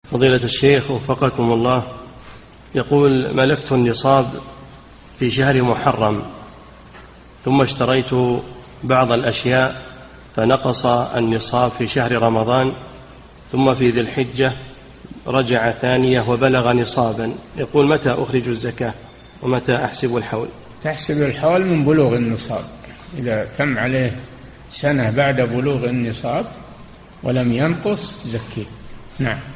فضيلة الشيخ وفقكم الله، يقول: ملكت النصاب في شهر محرم، ثم اشتريت بعض الأشياء فنقص النصاب في شهر رمضان، ثم في ذي الحجة رجع ثانية وبلغ نصابا. يقول: متى أخرج الزكاة ومتى أحسب الحول؟ تحسب الحول من بلوغ النصاب، إذا تم عليه سنة بعد بلوغ النصاب ولم ينقص زكيه. نعم.